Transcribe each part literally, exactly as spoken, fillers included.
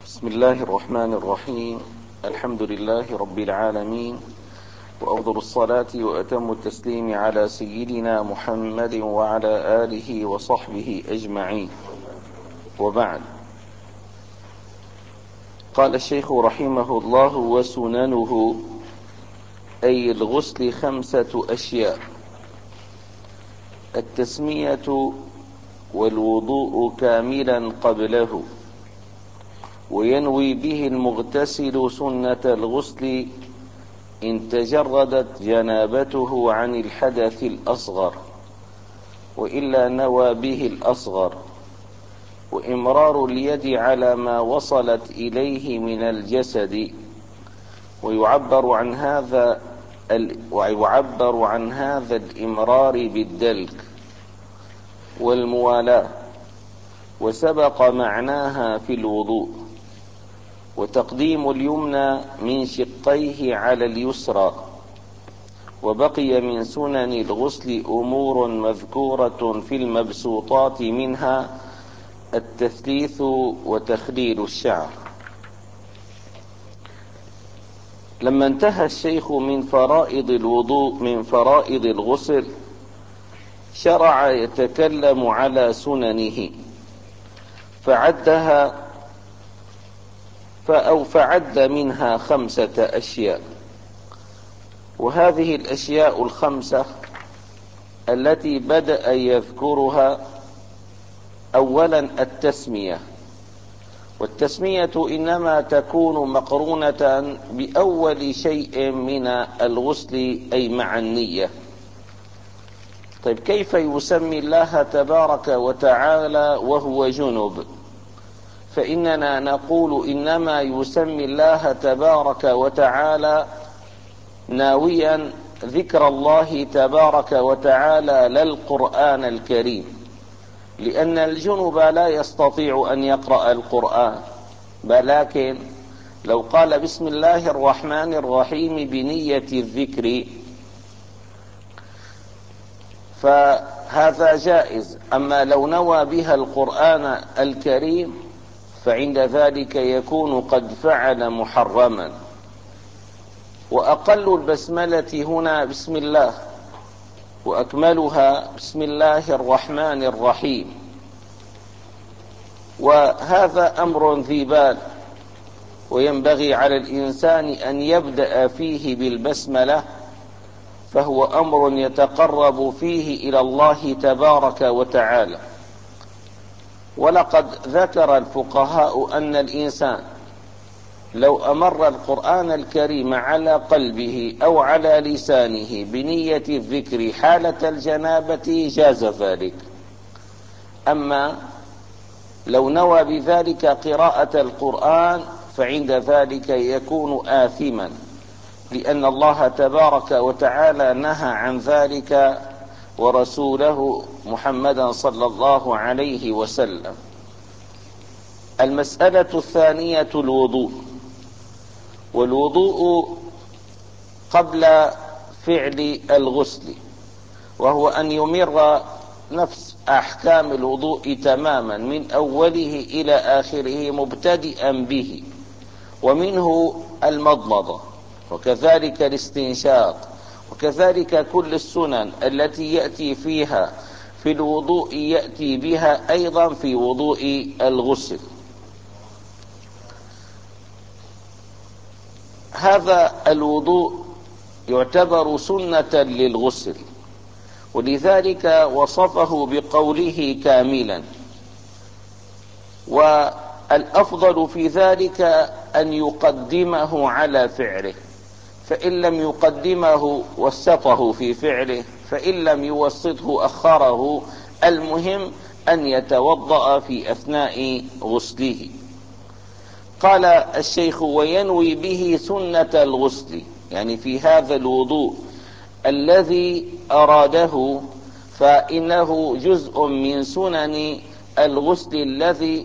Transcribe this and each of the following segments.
بسم الله الرحمن الرحيم. الحمد لله رب العالمين، وأفضل الصلاة وأتم التسليم على سيدنا محمد وعلى آله وصحبه أجمعين، وبعد. قال الشيخ رحمه الله: وسننه أي الغسل خمسة أشياء: التسمية والوضوء كاملا قبله، وينوي به المغتسل سنة الغسل إن تجردت جنابته عن الحدث الأصغر، وإلا نوى به الأصغر، وإمرار اليد على ما وصلت إليه من الجسد، ويعبر عن هذا ويعبر عن هذا الإمرار بالدلك والموالاة، وسبق معناها في الوضوء، وتقديم اليمنى من شقيه على اليسرى. وبقي من سنن الغسل أمور مذكورة في المبسوطات، منها التثليث وتخليل الشعر. لما انتهى الشيخ من فرائض الوضوء من فرائض الغسل، شرع يتكلم على سننه، فعدها أو فعد منها خمسة أشياء. وهذه الأشياء الخمسة التي بدأ يذكرها: أولا التسمية، والتسمية إنما تكون مقرونة بأول شيء من الغسل، أي مع النية. طيب، كيف يسمي الله تبارك وتعالى وهو جنب؟ فإننا نقول إنما يسمي الله تبارك وتعالى ناويا ذكر الله تبارك وتعالى للقرآن الكريم، لأن الجنب لا يستطيع أن يقرأ القرآن، ولكن لو قال بسم الله الرحمن الرحيم بنية الذكر فهذا جائز. أما لو نوى بها القرآن الكريم فعند ذلك يكون قد فعل محرما. وأقل البسملة هنا بسم الله، وأكملها بسم الله الرحمن الرحيم. وهذا أمر ذي بال، وينبغي على الإنسان أن يبدأ فيه بالبسملة، فهو أمر يتقرب فيه إلى الله تبارك وتعالى. ولقد ذكر الفقهاء أن الإنسان لو أمر القرآن الكريم على قلبه أو على لسانه بنية الذكر حالة الجنابة جاز ذلك. أما لو نوى بذلك قراءة القرآن فعند ذلك يكون آثما، لأن الله تبارك وتعالى نهى عن ذلك ورسوله محمدا صلى الله عليه وسلم. المسألة الثانية الوضوء، والوضوء قبل فعل الغسل، وهو أن يمر نفس أحكام الوضوء تماما من أوله إلى آخره مبتدئا به، ومنه المضمضة، وكذلك الاستنشاق، وكذلك كل السنن التي يأتي فيها في الوضوء يأتي بها أيضا في وضوء الغسل. هذا الوضوء يعتبر سنة للغسل، ولذلك وصفه بقوله كاملا. والأفضل في ذلك أن يقدمه على فعله، فإن لم يقدمه وسطه في فعله، فإن لم يوسطه أخره. المهم أن يتوضأ في أثناء غسله. قال الشيخ: وينوي به سنة الغسل، يعني في هذا الوضوء الذي أراده، فإنه جزء من سنن الغسل الذي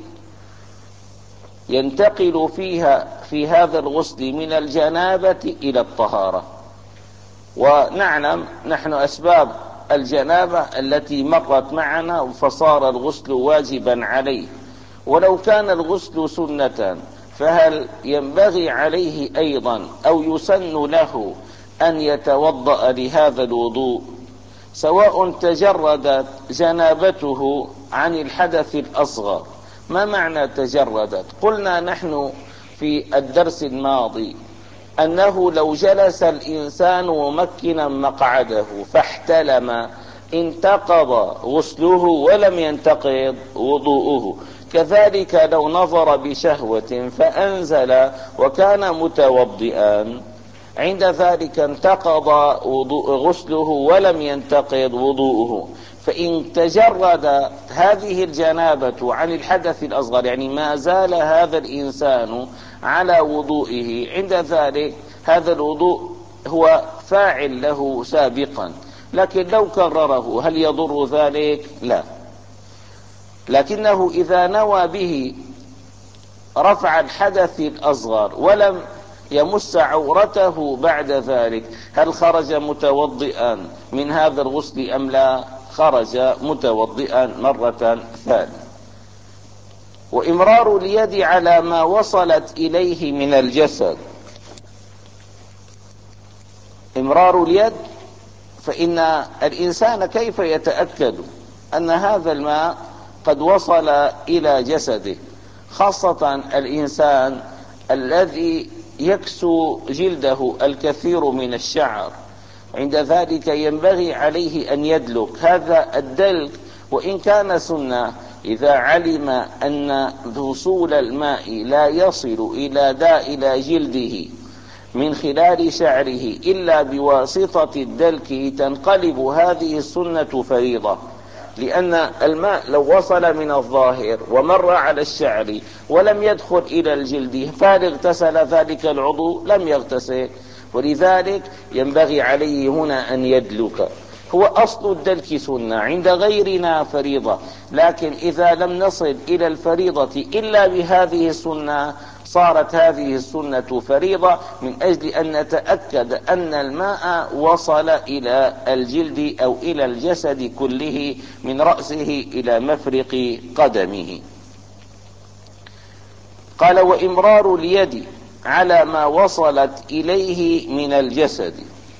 ينتقل فيها في هذا الغسل من الجنابة إلى الطهارة. ونعلم نحن أسباب الجنابة التي مرت معنا، فصار الغسل واجبا عليه. ولو كان الغسل سنة فهل ينبغي عليه أيضا أو يسن له أن يتوضأ لهذا الوضوء، سواء تجردت جنابته عن الحدث الأصغر؟ ما معنى تجردت؟ قلنا نحن في الدرس الماضي أنه لو جلس الإنسان ممكنا مقعده فاحتلم انتقض غسله ولم ينتقض وضوءه. كذلك لو نظر بشهوة فأنزل وكان متوضئا، عند ذلك انتقض غسله ولم ينتقض وضوءه. فإن تجرد هذه الجنابة عن الحدث الأصغر، يعني ما زال هذا الإنسان على وضوئه، عند ذلك هذا الوضوء هو فاعل له سابقا، لكن لو كرره هل يضر ذلك؟ لا. لكنه إذا نوى به رفع الحدث الأصغر ولم يمس عورته بعد ذلك، هل خرج متوضئا من هذا الغسل أم لا؟ خرج متوضئا مرة ثانية. وإمرار اليد على ما وصلت إليه من الجسد. إمرار اليد، فإن الإنسان كيف يتأكد أن هذا الماء قد وصل إلى جسده، خاصة الإنسان الذي يكسو جلده الكثير من الشعر، عند ذلك ينبغي عليه أن يدلك. هذا الدلك وإن كان سنة، إذا علم أن وصول الماء لا يصل إلى داء إلى جلده من خلال شعره إلا بواسطة الدلك، تنقلب هذه السنة فريضة، لأن الماء لو وصل من الظاهر ومر على الشعر ولم يدخل إلى الجلد فهل اغتسل ذلك العضو؟ لم يغتسل. ولذلك ينبغي عليه هنا أن يدلك. هو أصل الدلك سنة، عند غيرنا فريضة، لكن إذا لم نصل إلى الفريضة إلا بهذه السنة صارت هذه السنة فريضة، من أجل أن نتأكد أن الماء وصل إلى الجلد أو إلى الجسد كله من رأسه إلى مفرق قدمه. قال: وإمرار اليد على ما وصلت إليه من الجسد.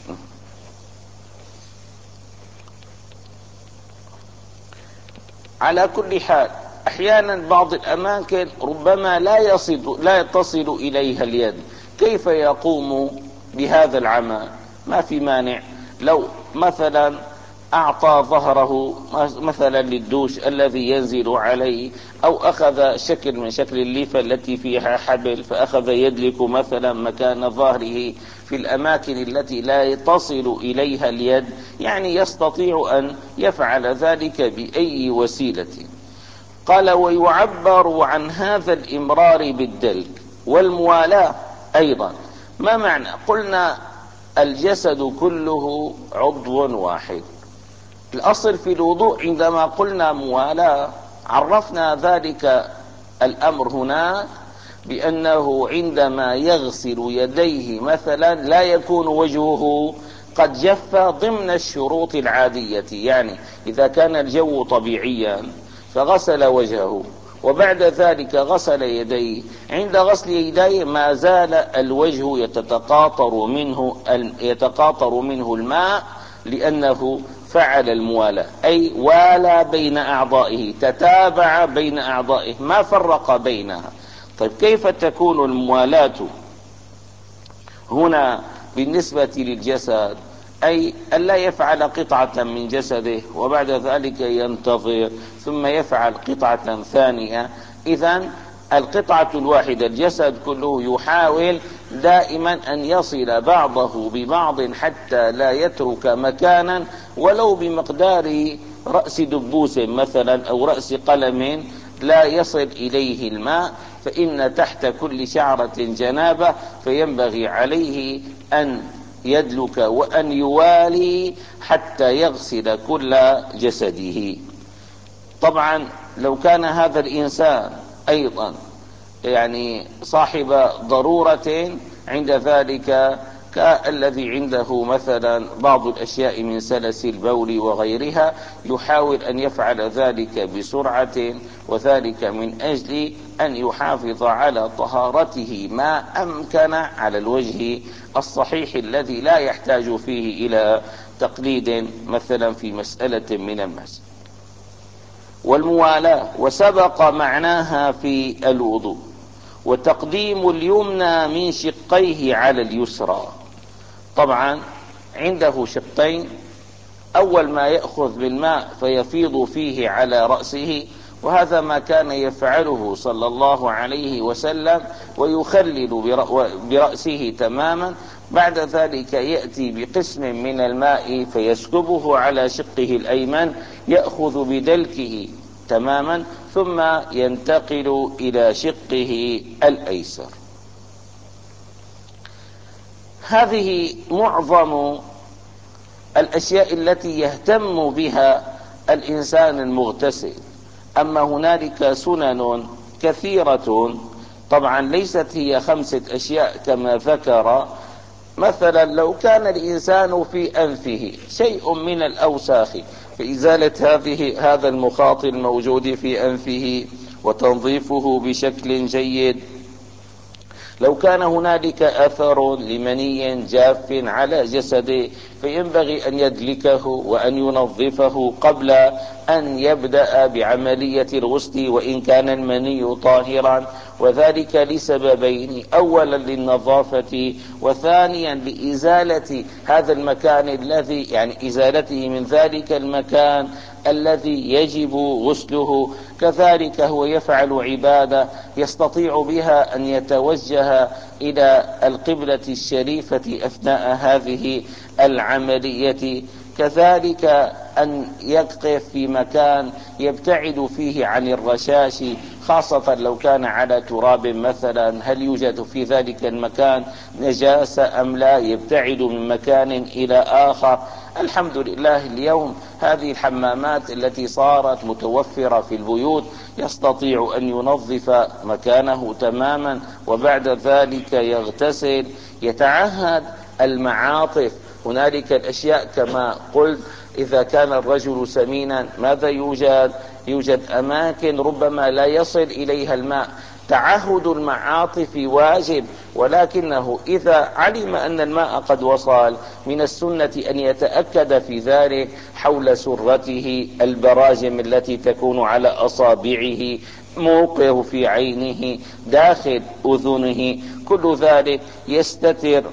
على كل حال أحيانا بعض الأماكن ربما لا يصل لا يتصل إليها اليد، كيف يقوم بهذا العمل؟ ما في مانع لو مثلا أعطى ظهره مثلا للدوش الذي ينزل عليه، أو أخذ شكل من شكل الليفة التي فيها حبل فأخذ يدلك مثلا مكان ظهره في الأماكن التي لا تصل إليها اليد، يعني يستطيع أن يفعل ذلك بأي وسيلة. قال: ويعبر عن هذا الإمرار بالدلك والموالاة أيضا. ما معنى؟ قلنا الجسد كله عضو واحد. الأصل في الوضوء عندما قلنا موالاة عرفنا ذلك الأمر هنا بأنه عندما يغسل يديه مثلا لا يكون وجهه قد جف ضمن الشروط العادية، يعني إذا كان الجو طبيعيا فغسل وجهه وبعد ذلك غسل يديه، عند غسل يديه ما زال الوجه يتقاطر منه يتقاطر منه الماء، لأنه فعل الموالاة، أي والى بين أعضائه، تتابع بين أعضائه ما فرق بينها. طيب كيف تكون الموالاة هنا بالنسبة للجسد؟ أي ألا يفعل قطعة من جسده وبعد ذلك ينتظر ثم يفعل قطعة ثانية. إذن القطعة الواحدة الجسد كله يحاول دائما أن يصل بعضه ببعض حتى لا يترك مكانا ولو بمقدار رأس دبوس مثلا أو رأس قلم لا يصل إليه الماء، فإن تحت كل شعرة جنابة، فينبغي عليه أن يدلك وأن يوالي حتى يغسل كل جسده. طبعا لو كان هذا الإنسان أيضا يعني صاحب ضرورة، عند ذلك كالذي عنده مثلا بعض الأشياء من سلس البول وغيرها، يحاول أن يفعل ذلك بسرعة، وذلك من أجل أن يحافظ على طهارته ما أمكن على الوجه الصحيح الذي لا يحتاج فيه إلى تقليد مثلا في مسألة من المسائل. والموالاة وسبق معناها في الوضوء، وتقديم اليمنى من شقيه على اليسرى. طبعا عنده شقين، أول ما يأخذ بالماء فيفيض فيه على رأسه، وهذا ما كان يفعله صلى الله عليه وسلم، ويخلل برأسه تماما. بعد ذلك يأتي بقسم من الماء فيسكبه على شقه الأيمن، يأخذ بدلكه تماما، ثم ينتقل إلى شقه الأيسر. هذه معظم الأشياء التي يهتم بها الإنسان المغتسل. أما هنالك سنن كثيرة، طبعا ليست هي خمسة أشياء كما ذكر. مثلا لو كان الإنسان في أنفه شيء من الأوساخ، فإزالة هذه هذا المخاط الموجود في أنفه وتنظيفه بشكل جيد. لو كان هنالك أثر لمني جاف على جسده، فينبغي أن يدلكه وأن ينظفه قبل أن يبدأ بعملية الغسل وإن كان المني طاهرا، وذلك لسببين: أولا للنظافة، وثانيا لإزالة هذا المكان الذي يعني إزالته من ذلك المكان الذي يجب غسله. كذلك هو يفعل عبادة يستطيع بها أن يتوجه إلى القبلة الشريفة أثناء هذه العملية. كذلك أن يقف في مكان يبتعد فيه عن الرشاش، خاصة لو كان على تراب مثلا، هل يوجد في ذلك المكان نجاسة أم لا، يبتعد من مكان إلى آخر. الحمد لله اليوم هذه الحمامات التي صارت متوفرة في البيوت يستطيع أن ينظف مكانه تماما، وبعد ذلك يغتسل، يتعهد المعاطف. هنالك الأشياء كما قلت، إذا كان الرجل سمينا ماذا يوجد؟ يوجد أماكن ربما لا يصل إليها الماء. تعهد المعاطف واجب، ولكنه إذا علم أن الماء قد وصل، من السنة أن يتأكد في ذلك حول سرته، البراجم التي تكون على أصابعه، موقعه في عينه، داخل أذنه، كل ذلك يستتر.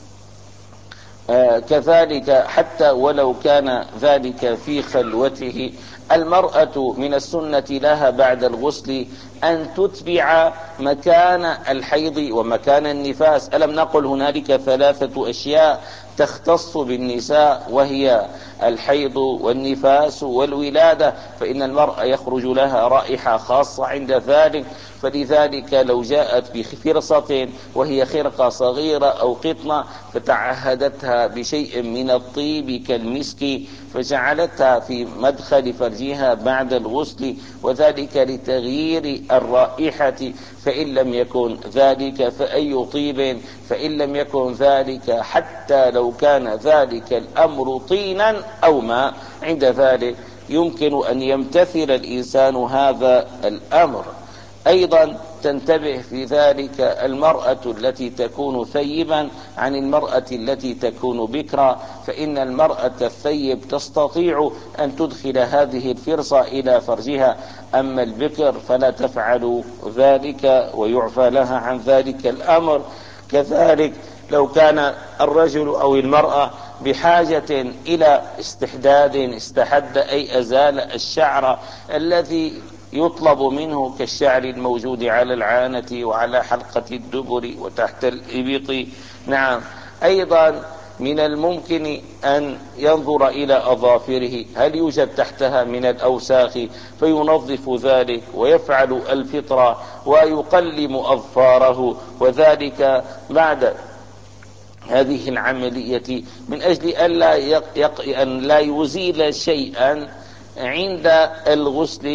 آه كذلك حتى ولو كان ذلك في خلوته. المرأة من السنة لها بعد الغسل أن تتبع مكان الحيض ومكان النفاس. ألم نقل هنالك ثلاثة أشياء تختص بالنساء، وهي الحيض والنفاس والولادة، فإن المرأة يخرج لها رائحة خاصة عند ذلك. فلذلك لو جاءت بفرصة وهي خرقة صغيرة أو قطنة فتعهدتها بشيء من الطيب كالمسك، فجعلتها في مدخل فرجها بعد الغسل، وذلك لتغيير الرائحة، فإن لم يكن ذلك فأي طيب، فإن لم يكن ذلك حتى لو كان ذلك الأمر طينا أو ماء، عند ذلك يمكن أن يمتثل الإنسان هذا الأمر. أيضا تنتبه في ذلك المرأة التي تكون ثيبا عن المرأة التي تكون بكرا، فإن المرأة الثيب تستطيع أن تدخل هذه الفرصة إلى فرجها، أما البكر فلا تفعل ذلك ويعفى لها عن ذلك الأمر. كذلك لو كان الرجل أو المرأة بحاجة إلى استحداد، استحد أي أزال الشعر الذي يطلب منه كالشعر الموجود على العانة وعلى حلقة الدبر وتحت الإبط. نعم. أيضا من الممكن أن ينظر إلى أظافره هل يوجد تحتها من الأوساخ، فينظف ذلك ويفعل الفطرة ويقلم أظفاره، وذلك بعد هذه العملية من أجل أن لا, يق... أن لا يزيل شيئا عند الغسل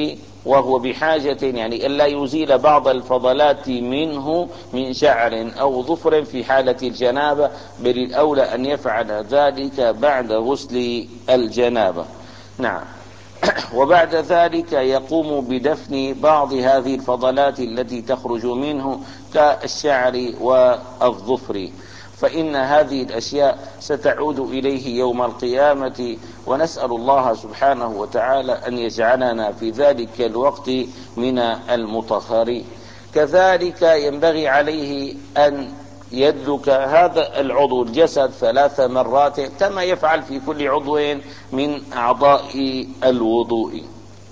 وهو بحاجة يعني ألا يزيل بعض الفضلات منه من شعر أو ظفر في حالة الجنابة، بل الأولى أن يفعل ذلك بعد غسل الجنابة. نعم. وبعد ذلك يقوم بدفن بعض هذه الفضلات التي تخرج منه كالشعر والظفر، فإن هذه الأشياء ستعود إليه يوم القيامة، ونسأل الله سبحانه وتعالى أن يجعلنا في ذلك الوقت من المطهرين. كذلك ينبغي عليه أن يدلك هذا العضو الجسد ثلاث مرات كما يفعل في كل عضو من أعضاء الوضوء.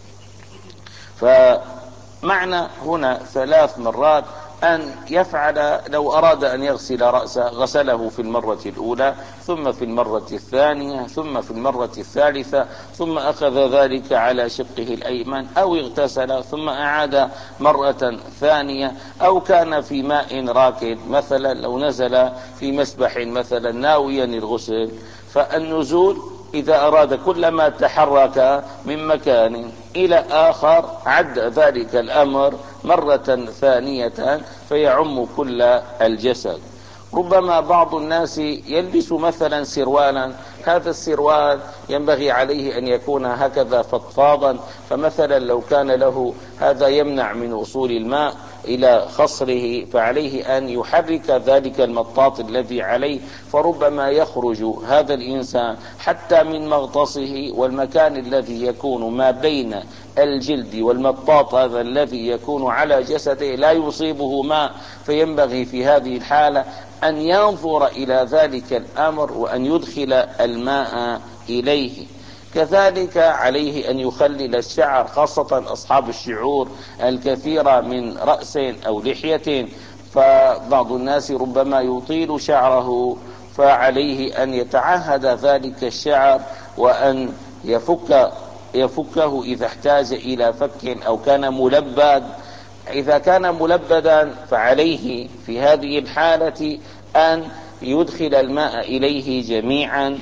فمعنى هنا ثلاث مرات أن يفعل لو أراد أن يغسل رأسه غسله في المرة الأولى، ثم في المرة الثانية، ثم في المرة الثالثة، ثم أخذ ذلك على شقه الأيمن، أو اغتسل ثم أعاد مرة ثانية، أو كان في ماء راكد مثلا لو نزل في مسبح مثلا ناويا الغسل، فالنزول إذا أراد كلما تحرك من مكان إلى آخر عد ذلك الأمر مرة ثانية فيعم كل الجسد. ربما بعض الناس يلبس مثلا سروالا، هذا السروال ينبغي عليه أن يكون هكذا فضفاضا، فمثلا لو كان له هذا يمنع من وصول الماء إلى خصره فعليه أن يحرك ذلك المطاط الذي عليه، فربما يخرج هذا الإنسان حتى من مغطسه، والمكان الذي يكون ما بين الجلد والمطاط هذا الذي يكون على جسده لا يصيبه ماء، فينبغي في هذه الحالة أن ينظر إلى ذلك الأمر وأن يدخل الماء إليه. كذلك عليه أن يخلل الشعر، خاصة أصحاب الشعور الكثيرة من رأس أو لحية، فبعض الناس ربما يطيل شعره، فعليه أن يتعهد ذلك الشعر وأن يفك يفكه إذا احتاج إلى فك أو كان ملبد. إذا كان ملبدا فعليه في هذه الحالة أن يدخل الماء إليه جميعا.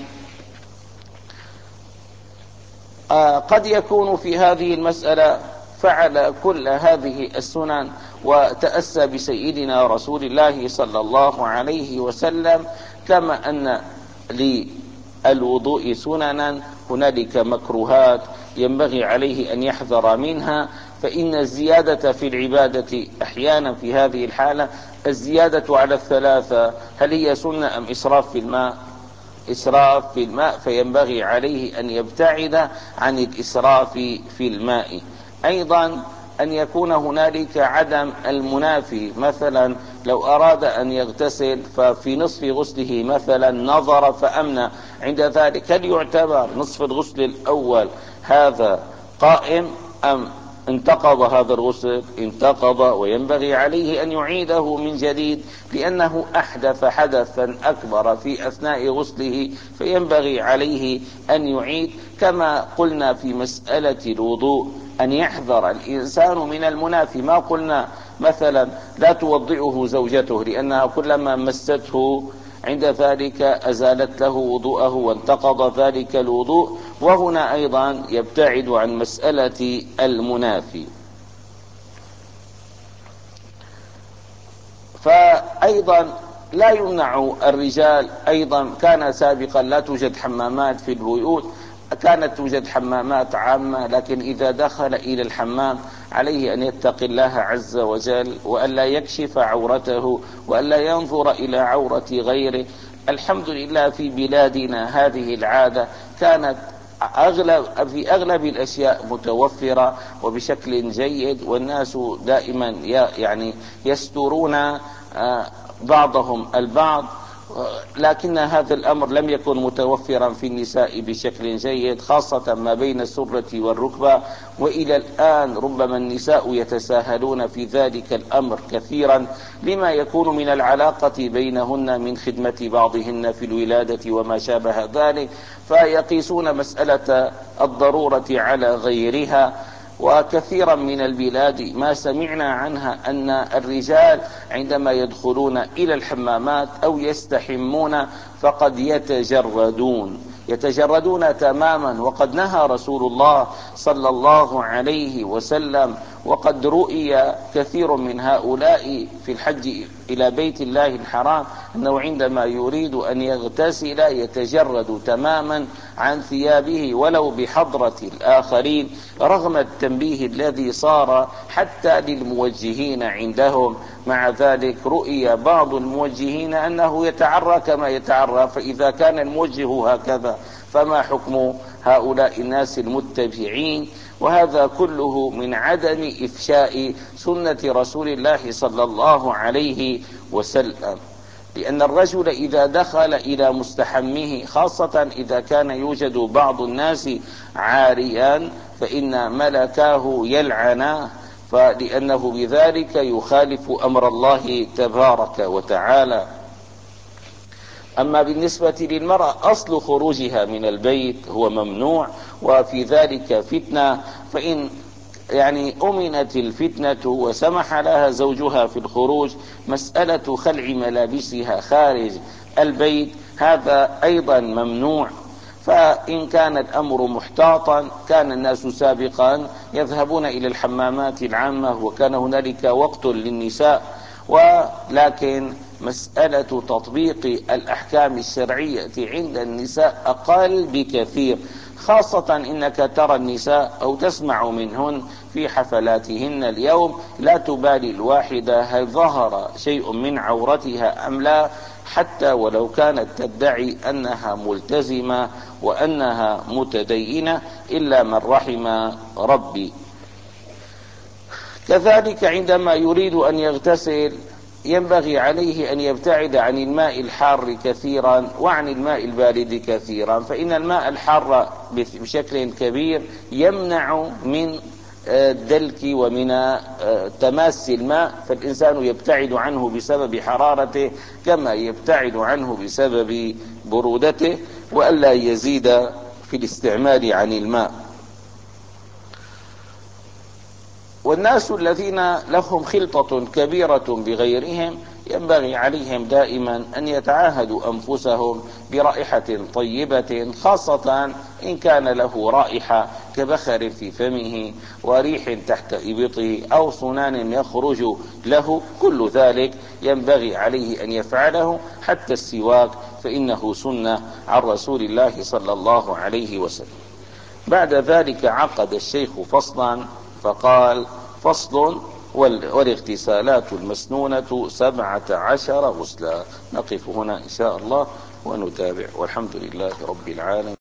آه قد يكون في هذه المسألة فعل كل هذه السنن وتأسى بسيدنا رسول الله صلى الله عليه وسلم، كما أن للوضوء سننا هنالك مكروهات ينبغي عليه أن يحذر منها، فإن الزيادة في العبادة أحيانا في هذه الحالة الزيادة على الثلاثة هل هي سنة أم إسراف في الماء؟ إسراف في الماء، فينبغي عليه أن يبتعد عن الإسراف في الماء. أيضا أن يكون هنالك عدم المنافي، مثلا لو أراد أن يغتسل ففي نصف غسله مثلا نظر فأمنى، عند ذلك هل يعتبر نصف الغسل الأول هذا قائم أم انتقض هذا الغسل؟ انتقض، وينبغي عليه أن يعيده من جديد لأنه أحدث حدثا أكبر في أثناء غسله، فينبغي عليه أن يعيد. كما قلنا في مسألة الوضوء أن يحذر الإنسان من المنافي، ما قلنا مثلا لا توضئه زوجته لأنها كلما مسته عند ذلك أزالت له وضوءه وانتقض ذلك الوضوء، وهنا أيضا يبتعد عن مسألة المنافي. فأيضا لا يمنع الرجال، أيضا كان سابقا لا توجد حمامات في البيوت، كانت توجد حمامات عامة، لكن إذا دخل إلى الحمام عليه أن يتقي الله عز وجل وألا يكشف عورته وألا ينظر إلى عورة غيره. الحمد لله في بلادنا هذه العادة كانت أغلب في أغلب الأشياء متوفرة وبشكل جيد، والناس دائما يعني يسترون بعضهم البعض، لكن هذا الأمر لم يكن متوفرا في النساء بشكل جيد، خاصة ما بين السرة والركبة، وإلى الآن ربما النساء يتساهلون في ذلك الأمر كثيرا لما يكون من العلاقة بينهن من خدمة بعضهن في الولادة وما شابه ذلك، فيقيسون مسألة الضرورة على غيرها. وكثيرا من البلاد ما سمعنا عنها أن الرجال عندما يدخلون إلى الحمامات أو يستحمون فقد يتجردون، يتجردون تماما، وقد نهى رسول الله صلى الله عليه وسلم، وقد رؤي كثير من هؤلاء في الحج إلى بيت الله الحرام أنه عندما يريد أن يغتسل يتجرد تماما عن ثيابه ولو بحضرة الآخرين، رغم التنبيه الذي صار حتى للموجهين عندهم. مع ذلك رؤي بعض الموجهين أنه يتعرى كما يتعرى، فإذا كان الموجه هكذا فما حكم هؤلاء الناس المتبعين؟ وهذا كله من عدم إفشاء سنة رسول الله صلى الله عليه وسلم، لأن الرجل إذا دخل إلى مستحمه، خاصة إذا كان يوجد بعض الناس عاريا، فإن ملكاه يلعناه، فلأنه بذلك يخالف أمر الله تبارك وتعالى. أما بالنسبة للمرأة، أصل خروجها من البيت هو ممنوع، وفي ذلك فتنة، فإن يعني أمنت الفتنة وسمح لها زوجها في الخروج، مسألة خلع ملابسها خارج البيت هذا أيضا ممنوع. فإن كان الأمر محتاطا، كان الناس سابقا يذهبون إلى الحمامات العامة وكان هنالك وقت للنساء، ولكن مسألة تطبيق الأحكام الشرعية عند النساء أقل بكثير، خاصة إنك ترى النساء أو تسمع منهن في حفلاتهن اليوم لا تبالي الواحدة هل ظهر شيء من عورتها أم لا، حتى ولو كانت تدعي أنها ملتزمة وأنها متدينة، إلا من رحم ربي. كذلك عندما يريد أن يغتسل ينبغي عليه أن يبتعد عن الماء الحار كثيرا وعن الماء البارد كثيرا، فإن الماء الحار بشكل كبير يمنع من الدلك ومن تماس الماء، فالإنسان يبتعد عنه بسبب حرارته كما يبتعد عنه بسبب برودته، وألا يزيد في الاستعمال عن الماء. والناس الذين لهم خلطة كبيرة بغيرهم ينبغي عليهم دائما أن يتعاهدوا أنفسهم برائحة طيبة، خاصة إن كان له رائحة كبخر في فمه وريح تحت إبطه أو صنان يخرج له، كل ذلك ينبغي عليه أن يفعله، حتى السواك فإنه سنة عن رسول الله صلى الله عليه وسلم. بعد ذلك عقد الشيخ فصلا فقال: فصل: والاغتسالات المسنونة سبعة عشر غسلا. نقف هنا إن شاء الله ونتابع، والحمد لله رب العالمين.